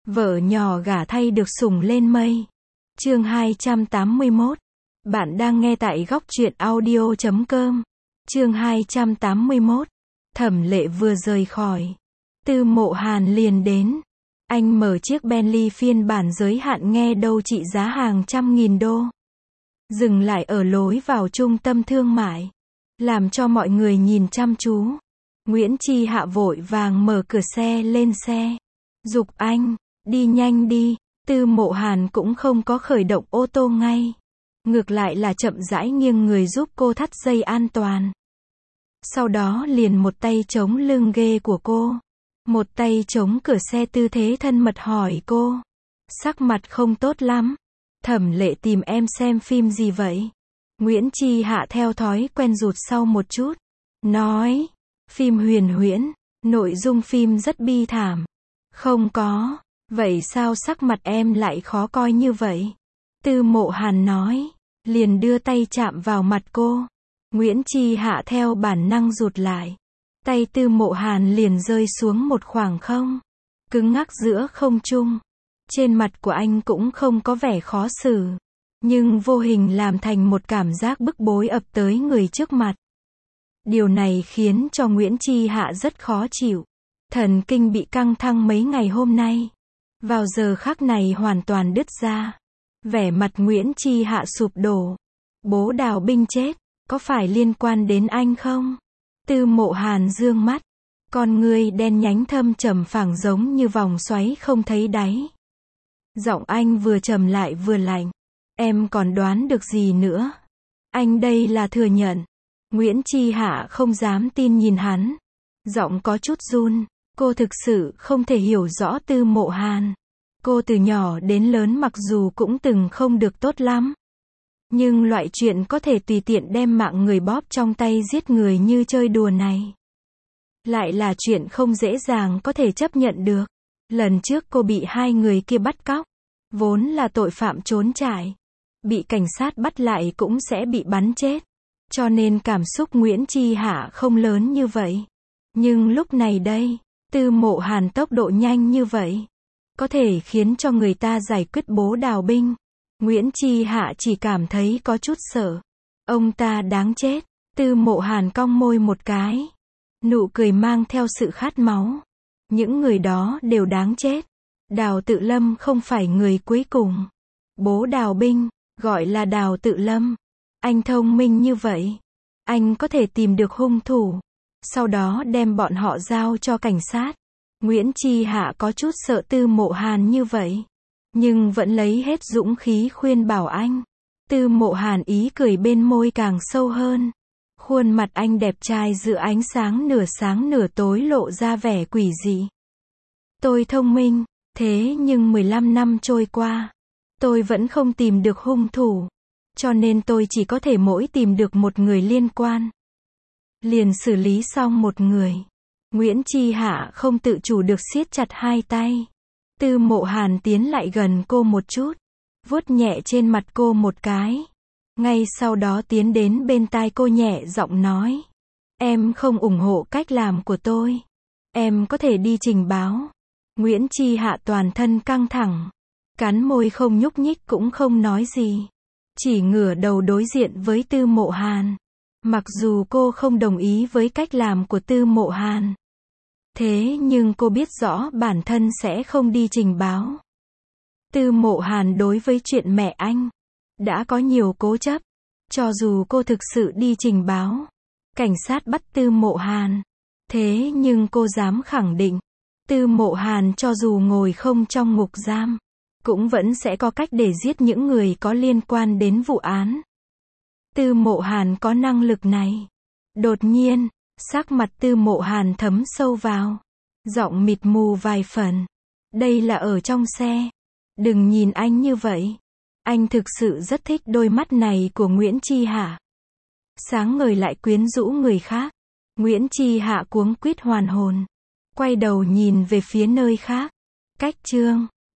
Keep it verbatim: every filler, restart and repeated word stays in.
Vợ nhỏ gả thay được sủng lên mây. Chương hai trăm tám mươi mốt. Bạn đang nghe tại góc truyện audio chấm com. Chương hai trăm tám mươi mốt. Thẩm Lệ vừa rời khỏi, Tư Mộ Hàn liền đến. Anh mở chiếc Bentley phiên bản giới hạn nghe đâu trị giá hàng trăm nghìn đô. Dừng lại ở lối vào trung tâm thương mại, làm cho mọi người nhìn chăm chú. Nguyễn Chi Hạ vội vàng mở cửa xe lên xe, giục anh, đi nhanh đi. Tư Mộ Hàn cũng không có khởi động ô tô ngay, ngược lại là chậm rãi nghiêng người giúp cô thắt dây an toàn. Sau đó liền một tay chống lưng ghê của cô, một tay chống cửa xe, tư thế thân mật hỏi cô. Sắc mặt không tốt lắm. Thẩm Lệ tìm em xem phim gì vậy? Nguyễn Chi Hạ theo thói quen rụt sau một chút, nói, phim huyền huyễn, nội dung phim rất bi thảm. Không có. Vậy sao sắc mặt em lại khó coi như vậy? Tư Mộ Hàn nói, liền đưa tay chạm vào mặt cô. Nguyễn Chi Hạ theo bản năng rụt lại. Tay Tư Mộ Hàn liền rơi xuống một khoảng không, cứng ngắc giữa không trung. Trên mặt của anh cũng không có vẻ khó xử, nhưng vô hình làm thành một cảm giác bức bối ập tới người trước mặt. Điều này khiến cho Nguyễn Chi Hạ rất khó chịu. Thần kinh bị căng thẳng mấy ngày hôm nay, vào giờ khắc này hoàn toàn đứt ra. Vẻ mặt Nguyễn Chi Hạ sụp đổ. Bố Đào Binh chết, có phải liên quan đến anh không? Tư Mộ Hàn dương mắt, con ngươi đen nhánh thâm trầm phẳng giống như vòng xoáy không thấy đáy. Giọng anh vừa trầm lại vừa lạnh. Em còn đoán được gì nữa? Anh đây là thừa nhận. Nguyễn Chi Hạ không dám tin nhìn hắn. Giọng có chút run. Cô thực sự không thể hiểu rõ Tư Mộ Hàn. Cô từ nhỏ đến lớn mặc dù cũng từng không được tốt lắm, nhưng loại chuyện có thể tùy tiện đem mạng người bóp trong tay giết người như chơi đùa này, lại là chuyện không dễ dàng có thể chấp nhận được. Lần trước cô bị hai người kia bắt cóc, vốn là tội phạm trốn trại, bị cảnh sát bắt lại cũng sẽ bị bắn chết, cho nên cảm xúc Nguyễn Chi Hạ không lớn như vậy. Nhưng lúc này đây, Tư Mộ Hàn tốc độ nhanh như vậy, có thể khiến cho người ta giải quyết Bố Đào Binh. Nguyễn Chi Hạ chỉ cảm thấy có chút sợ. Ông ta đáng chết. Tư Mộ Hàn cong môi một cái, nụ cười mang theo sự khát máu. Những người đó đều đáng chết. Đào Tự Lâm không phải người cuối cùng. Bố Đào Binh, gọi là Đào Tự Lâm. Anh thông minh như vậy, anh có thể tìm được hung thủ, sau đó đem bọn họ giao cho cảnh sát. Nguyễn Chi Hạ có chút sợ Tư Mộ Hàn như vậy, nhưng vẫn lấy hết dũng khí khuyên bảo anh. Tư Mộ Hàn ý cười bên môi càng sâu hơn. Khuôn mặt anh đẹp trai giữa ánh sáng nửa sáng nửa tối lộ ra vẻ quỷ dị. Tôi thông minh, thế nhưng mười lăm năm trôi qua, tôi vẫn không tìm được hung thủ, cho nên tôi chỉ có thể mỗi tìm được một người liên quan, liền xử lý xong một người. Nguyễn Chi Hạ không tự chủ được siết chặt hai tay. Tư Mộ Hàn tiến lại gần cô một chút, vuốt nhẹ trên mặt cô một cái. Ngay sau đó tiến đến bên tai cô nhẹ giọng nói, em không ủng hộ cách làm của tôi, em có thể đi trình báo. Nguyễn Chi Hạ toàn thân căng thẳng, cắn môi không nhúc nhích cũng không nói gì, chỉ ngửa đầu đối diện với Tư Mộ Hàn. Mặc dù cô không đồng ý với cách làm của Tư Mộ Hàn, thế nhưng cô biết rõ bản thân sẽ không đi trình báo. Tư Mộ Hàn đối với chuyện mẹ anh đã có nhiều cố chấp. Cho dù cô thực sự đi trình báo, cảnh sát bắt Tư Mộ Hàn, thế nhưng cô dám khẳng định, Tư Mộ Hàn cho dù ngồi không trong ngục giam, cũng vẫn sẽ có cách để giết những người có liên quan đến vụ án. Tư Mộ Hàn có năng lực này. Đột nhiên, sắc mặt Tư Mộ Hàn thấm sâu vào, giọng mịt mù vài phần. Đây là ở trong xe. Đừng nhìn anh như vậy. Anh thực sự rất thích đôi mắt này của Nguyễn Chi Hạ. Sáng ngời lại quyến rũ người khác. Nguyễn Chi Hạ cuống quýt hoàn hồn, quay đầu nhìn về phía nơi khác. Cách chương